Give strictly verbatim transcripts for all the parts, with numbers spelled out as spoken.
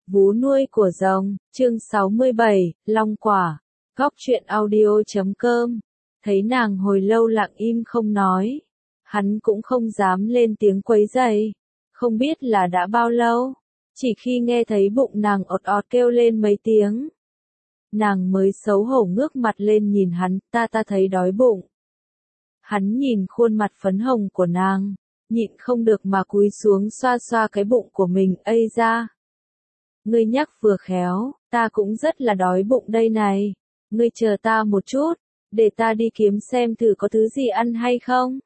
Vú nuôi của rồng, chương sáu mươi bảy, Long quả. Góc truyện audio chấm com. Thấy nàng hồi lâu lặng im không nói. Hắn cũng không dám lên tiếng quấy rầy. Không biết là đã bao lâu. Chỉ khi nghe thấy bụng nàng ọt ọt kêu lên mấy tiếng. Nàng mới xấu hổ ngước mặt lên nhìn hắn, ta ta thấy đói bụng. Hắn nhìn khuôn mặt phấn hồng của nàng, nhịn không được mà cúi xuống xoa xoa cái bụng của mình, ây ra. Ngươi nhắc vừa khéo, ta cũng rất là đói bụng đây này. Ngươi chờ ta một chút, để ta đi kiếm xem thử có thứ gì ăn hay không.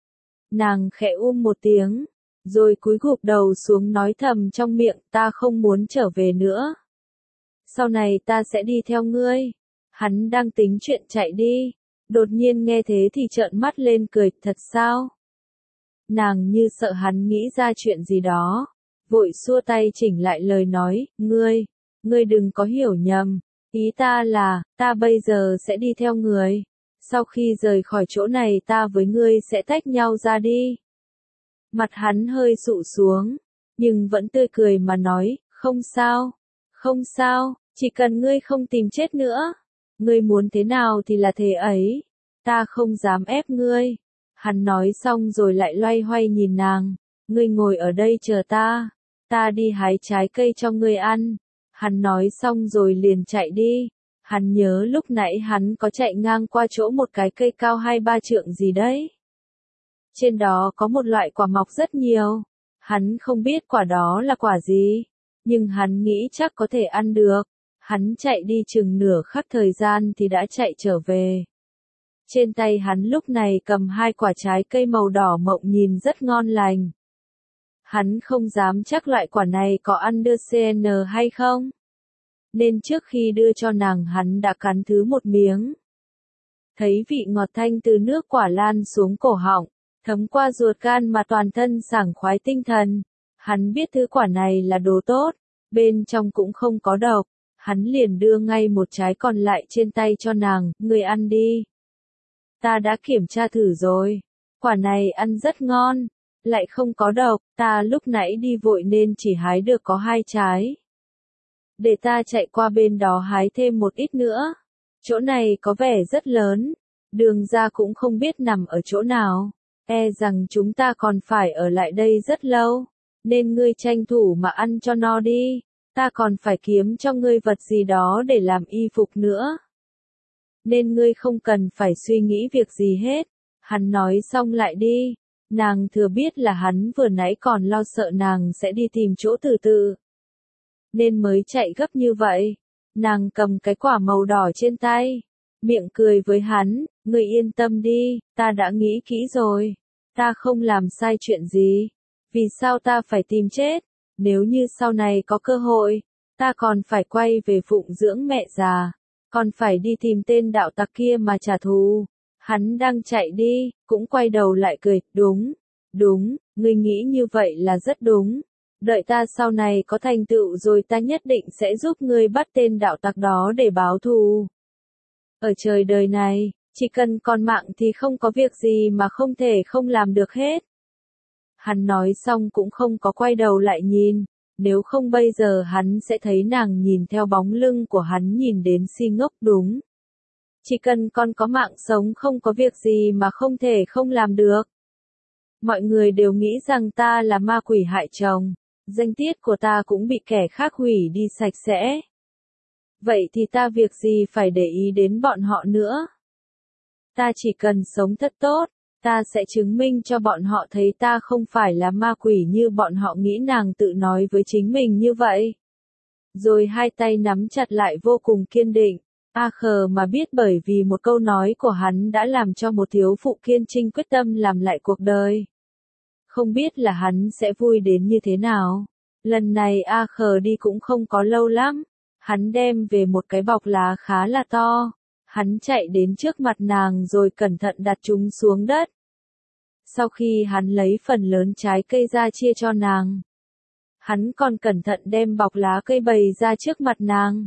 Nàng khẽ um một tiếng, rồi cúi gục đầu xuống nói thầm trong miệng, ta không muốn trở về nữa. Sau này ta sẽ đi theo ngươi. Hắn đang tính chuyện chạy đi, đột nhiên nghe thế thì trợn mắt lên cười, thật sao? Nàng như sợ hắn nghĩ ra chuyện gì đó, vội xua tay chỉnh lại lời nói, ngươi, ngươi đừng có hiểu nhầm, ý ta là, ta bây giờ sẽ đi theo người, sau khi rời khỏi chỗ này ta với ngươi sẽ tách nhau ra đi. Mặt hắn hơi sụ xuống, nhưng vẫn tươi cười mà nói, không sao, không sao, chỉ cần ngươi không tìm chết nữa, ngươi muốn thế nào thì là thế ấy, ta không dám ép ngươi. Hắn nói xong rồi lại loay hoay nhìn nàng, ngươi ngồi ở đây chờ ta, ta đi hái trái cây cho ngươi ăn. Hắn nói xong rồi liền chạy đi, hắn nhớ lúc nãy hắn có chạy ngang qua chỗ một cái cây cao hai ba trượng gì đấy. Trên đó có một loại quả mọc rất nhiều, hắn không biết quả đó là quả gì, nhưng hắn nghĩ chắc có thể ăn được. Hắn chạy đi chừng nửa khắc thời gian thì đã chạy trở về. Trên tay hắn lúc này cầm hai quả trái cây màu đỏ mọng nhìn rất ngon lành. Hắn không dám chắc loại quả này có ăn được xê en hay không. Nên trước khi đưa cho nàng hắn đã cắn thứ một miếng. Thấy vị ngọt thanh từ nước quả lan xuống cổ họng, thấm qua ruột gan mà toàn thân sảng khoái tinh thần. Hắn biết thứ quả này là đồ tốt, bên trong cũng không có độc. Hắn liền đưa ngay một trái còn lại trên tay cho nàng, ngươi ăn đi. Ta đã kiểm tra thử rồi, quả này ăn rất ngon, lại không có độc, ta lúc nãy đi vội nên chỉ hái được có hai trái. Để ta chạy qua bên đó hái thêm một ít nữa. Chỗ này có vẻ rất lớn, đường ra cũng không biết nằm ở chỗ nào, e rằng chúng ta còn phải ở lại đây rất lâu, nên ngươi tranh thủ mà ăn cho no đi, ta còn phải kiếm cho ngươi vật gì đó để làm y phục nữa. Nên ngươi không cần phải suy nghĩ việc gì hết. Hắn nói xong lại đi, nàng thừa biết là hắn vừa nãy còn lo sợ nàng sẽ đi tìm chỗ từ từ, nên mới chạy gấp như vậy. Nàng cầm cái quả màu đỏ trên tay, miệng cười với hắn, ngươi yên tâm đi, ta đã nghĩ kỹ rồi, ta không làm sai chuyện gì, vì sao ta phải tìm chết, nếu như sau này có cơ hội, ta còn phải quay về phụng dưỡng mẹ già, còn phải đi tìm tên đạo tặc kia mà trả thù. Hắn đang chạy đi, cũng quay đầu lại cười, đúng, đúng, ngươi nghĩ như vậy là rất đúng. Đợi ta sau này có thành tựu rồi ta nhất định sẽ giúp ngươi bắt tên đạo tặc đó để báo thù. Ở trời đời này, chỉ cần còn mạng thì không có việc gì mà không thể không làm được hết. Hắn nói xong cũng không có quay đầu lại nhìn, nếu không bây giờ hắn sẽ thấy nàng nhìn theo bóng lưng của hắn nhìn đến si ngốc. Đúng. Chỉ cần con có mạng sống không có việc gì mà không thể không làm được. Mọi người đều nghĩ rằng ta là ma quỷ hại chồng, danh tiết của ta cũng bị kẻ khác hủy đi sạch sẽ. Vậy thì ta việc gì phải để ý đến bọn họ nữa. Ta chỉ cần sống thật tốt, ta sẽ chứng minh cho bọn họ thấy ta không phải là ma quỷ như bọn họ nghĩ. Nàng tự nói với chính mình như vậy. Rồi hai tay nắm chặt lại vô cùng kiên định. A khờ mà biết bởi vì một câu nói của hắn đã làm cho một thiếu phụ kiên trinh quyết tâm làm lại cuộc đời. Không biết là hắn sẽ vui đến như thế nào. Lần này A khờ đi cũng không có lâu lắm. Hắn đem về một cái bọc lá khá là to. Hắn chạy đến trước mặt nàng rồi cẩn thận đặt chúng xuống đất. Sau khi hắn lấy phần lớn trái cây ra chia cho nàng, hắn còn cẩn thận đem bọc lá cây bày ra trước mặt nàng.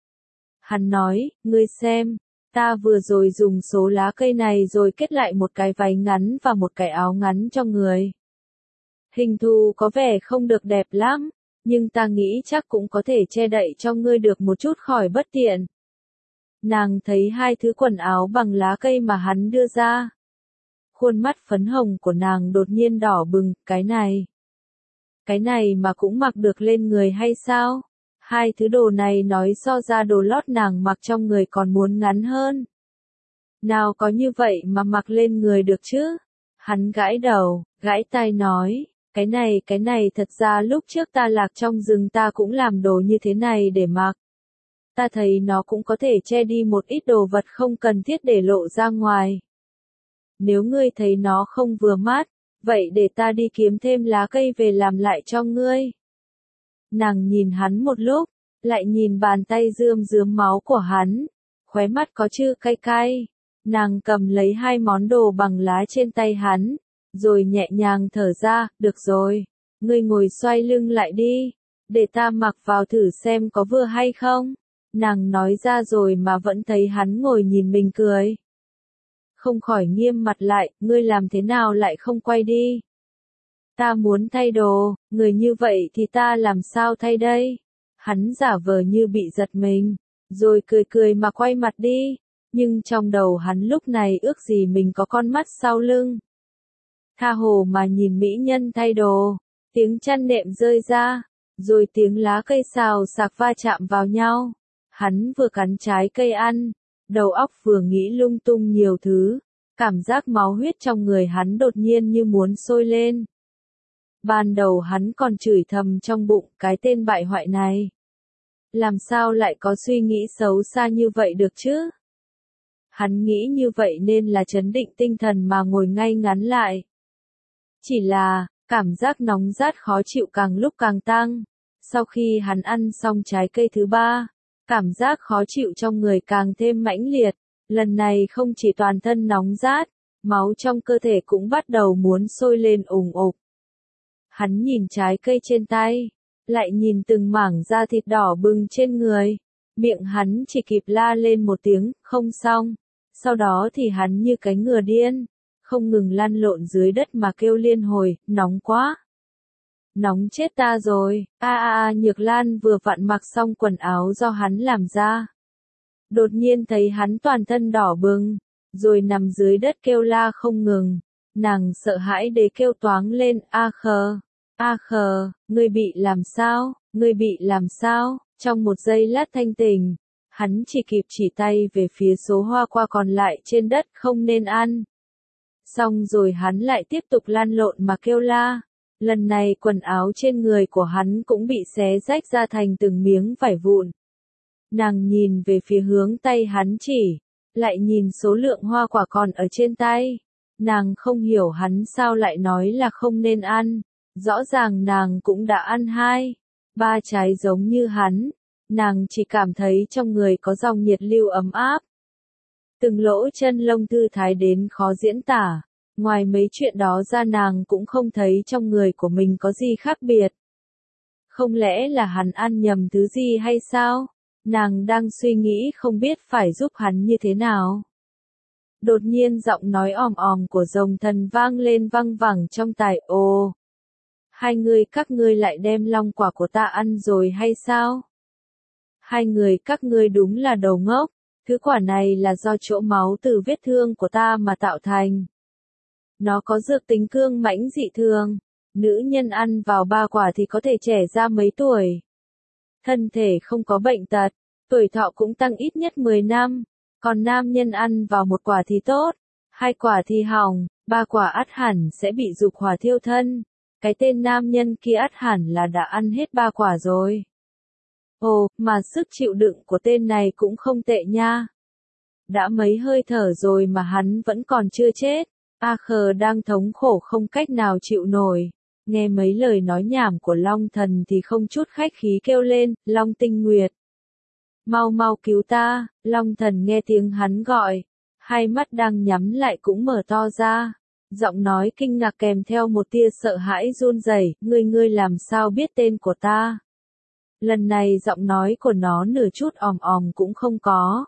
Hắn nói, ngươi xem, ta vừa rồi dùng số lá cây này rồi kết lại một cái váy ngắn và một cái áo ngắn cho người. Hình thù có vẻ không được đẹp lắm, nhưng ta nghĩ chắc cũng có thể che đậy cho ngươi được một chút khỏi bất tiện. Nàng thấy hai thứ quần áo bằng lá cây mà hắn đưa ra. Khuôn mắt phấn hồng của nàng đột nhiên đỏ bừng, cái này. Cái này mà cũng mặc được lên người hay sao? Hai thứ đồ này nói so ra đồ lót nàng mặc trong người còn muốn ngắn hơn. Nào có như vậy mà mặc lên người được chứ? Hắn gãi đầu, gãi tai nói, cái này cái này thật ra lúc trước ta lạc trong rừng ta cũng làm đồ như thế này để mặc. Ta thấy nó cũng có thể che đi một ít đồ vật không cần thiết để lộ ra ngoài. Nếu ngươi thấy nó không vừa mắt, vậy để ta đi kiếm thêm lá cây về làm lại cho ngươi. Nàng nhìn hắn một lúc, lại nhìn bàn tay rươm rướm máu của hắn, khóe mắt có chữ cay cay. Nàng cầm lấy hai món đồ bằng lá trên tay hắn, rồi nhẹ nhàng thở ra, được rồi, ngươi ngồi xoay lưng lại đi, để ta mặc vào thử xem có vừa hay không. Nàng nói ra rồi mà vẫn thấy hắn ngồi nhìn mình cười. Không khỏi nghiêm mặt lại, ngươi làm thế nào lại không quay đi? Ta muốn thay đồ, người như vậy thì ta làm sao thay đây? Hắn giả vờ như bị giật mình, rồi cười cười mà quay mặt đi, nhưng trong đầu hắn lúc này ước gì mình có con mắt sau lưng. Tha hồ mà nhìn mỹ nhân thay đồ, tiếng chăn nệm rơi ra, rồi tiếng lá cây xào xạc va chạm vào nhau. Hắn vừa cắn trái cây ăn, đầu óc vừa nghĩ lung tung nhiều thứ, cảm giác máu huyết trong người hắn đột nhiên như muốn sôi lên. Ban đầu hắn còn chửi thầm trong bụng cái tên bại hoại này. Làm sao lại có suy nghĩ xấu xa như vậy được chứ? Hắn nghĩ như vậy nên là trấn định tinh thần mà ngồi ngay ngắn lại. Chỉ là, cảm giác nóng rát khó chịu càng lúc càng tăng. Sau khi hắn ăn xong trái cây thứ ba, cảm giác khó chịu trong người càng thêm mãnh liệt. Lần này không chỉ toàn thân nóng rát, máu trong cơ thể cũng bắt đầu muốn sôi lên ùng ục. Hắn nhìn trái cây trên tay, lại nhìn từng mảng da thịt đỏ bừng trên người. Miệng hắn chỉ kịp la lên một tiếng, không xong. Sau đó thì hắn như cái ngựa điên, không ngừng lăn lộn dưới đất mà kêu liên hồi, nóng quá. Nóng chết ta rồi, a a a Nhược Lan vừa vặn mặc xong quần áo do hắn làm ra. Đột nhiên thấy hắn toàn thân đỏ bừng, rồi nằm dưới đất kêu la không ngừng. Nàng sợ hãi để kêu toáng lên, a khờ, a khờ, ngươi bị làm sao, ngươi bị làm sao, trong một giây lát thanh tỉnh. Hắn chỉ kịp chỉ tay về phía số hoa quả còn lại trên đất không nên ăn. Xong rồi hắn lại tiếp tục lăn lộn mà kêu la. Lần này quần áo trên người của hắn cũng bị xé rách ra thành từng miếng vải vụn. Nàng nhìn về phía hướng tay hắn chỉ, lại nhìn số lượng hoa quả còn ở trên tay. Nàng không hiểu hắn sao lại nói là không nên ăn. Rõ ràng nàng cũng đã ăn hai, ba trái giống như hắn. Nàng chỉ cảm thấy trong người có dòng nhiệt lưu ấm áp. Từng lỗ chân lông thư thái đến khó diễn tả. Ngoài mấy chuyện đó ra nàng cũng không thấy trong người của mình có gì khác biệt. Không lẽ là hắn ăn nhầm thứ gì hay sao? Nàng đang suy nghĩ không biết phải giúp hắn như thế nào. Đột nhiên giọng nói òm òm của rồng thần vang lên văng vẳng trong tai. Ồ! Hai người các ngươi lại đem long quả của ta ăn rồi hay sao? Hai người các ngươi đúng là đầu ngốc, thứ quả này là do chỗ máu từ vết thương của ta mà tạo thành. Nó có dược tính cương mãnh dị thường, nữ nhân ăn vào ba quả thì có thể trẻ ra mấy tuổi. Thân thể không có bệnh tật, tuổi thọ cũng tăng ít nhất mười năm, còn nam nhân ăn vào một quả thì tốt, hai quả thì hỏng, ba quả ắt hẳn sẽ bị dục hỏa thiêu thân. Cái tên nam nhân kia ắt hẳn là đã ăn hết ba quả rồi. Ồ, mà sức chịu đựng của tên này cũng không tệ nha. Đã mấy hơi thở rồi mà hắn vẫn còn chưa chết. A khờ đang thống khổ không cách nào chịu nổi. Nghe mấy lời nói nhảm của Long Thần thì không chút khách khí kêu lên, Long Tinh Nguyệt. Mau mau cứu ta, Long Thần nghe tiếng hắn gọi. Hai mắt đang nhắm lại cũng mở to ra. Giọng nói kinh ngạc kèm theo một tia sợ hãi run rẩy, ngươi ngươi làm sao biết tên của ta? Lần này giọng nói của nó nửa chút òm òm cũng không có,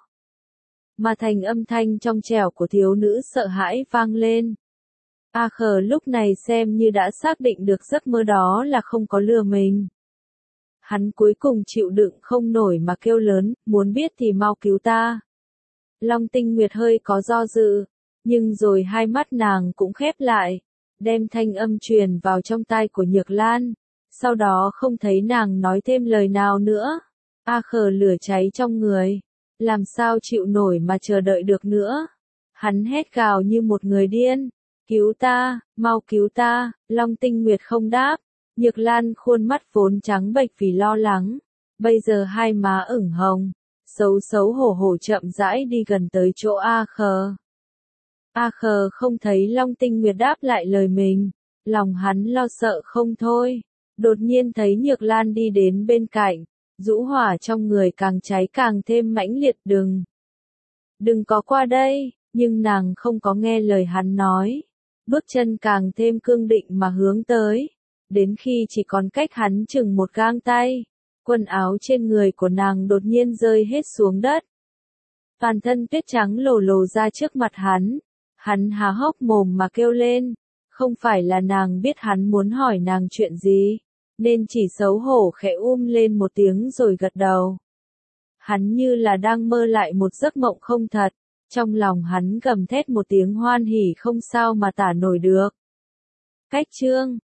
mà thành âm thanh trong trẻo của thiếu nữ sợ hãi vang lên. A khờ lúc này xem như đã xác định được giấc mơ đó là không có lừa mình. Hắn cuối cùng chịu đựng không nổi mà kêu lớn, muốn biết thì mau cứu ta. Long Tinh Nguyệt hơi có do dự, nhưng rồi hai mắt nàng cũng khép lại, đem thanh âm truyền vào trong tai của Nhược Lan. Sau đó không thấy nàng nói thêm lời nào nữa. A Khờ lửa cháy trong người, làm sao chịu nổi mà chờ đợi được nữa. Hắn hét gào như một người điên, cứu ta, mau cứu ta. Long Tinh Nguyệt không đáp. Nhược Lan khuôn mắt vốn trắng bệch vì lo lắng, bây giờ hai má ửng hồng, xấu xấu hổ hổ chậm rãi đi gần tới chỗ A Khờ. A Khờ không thấy Long Tinh Nguyệt đáp lại lời mình, lòng hắn lo sợ không thôi. Đột nhiên thấy Nhược Lan đi đến bên cạnh, dũ hỏa trong người càng cháy càng thêm mãnh liệt. Đừng, đừng có qua đây, nhưng nàng không có nghe lời hắn nói, bước chân càng thêm cương định mà hướng tới. Đến khi chỉ còn cách hắn chừng một gang tay, quần áo trên người của nàng đột nhiên rơi hết xuống đất. Toàn thân tuyết trắng lồ lồ ra trước mặt hắn, hắn há hốc mồm mà kêu lên, không phải là nàng biết hắn muốn hỏi nàng chuyện gì, nên chỉ xấu hổ khẽ um lên một tiếng rồi gật đầu. Hắn như là đang mơ lại một giấc mộng không thật, trong lòng hắn gầm thét một tiếng hoan hỉ không sao mà tả nổi được. Cách chương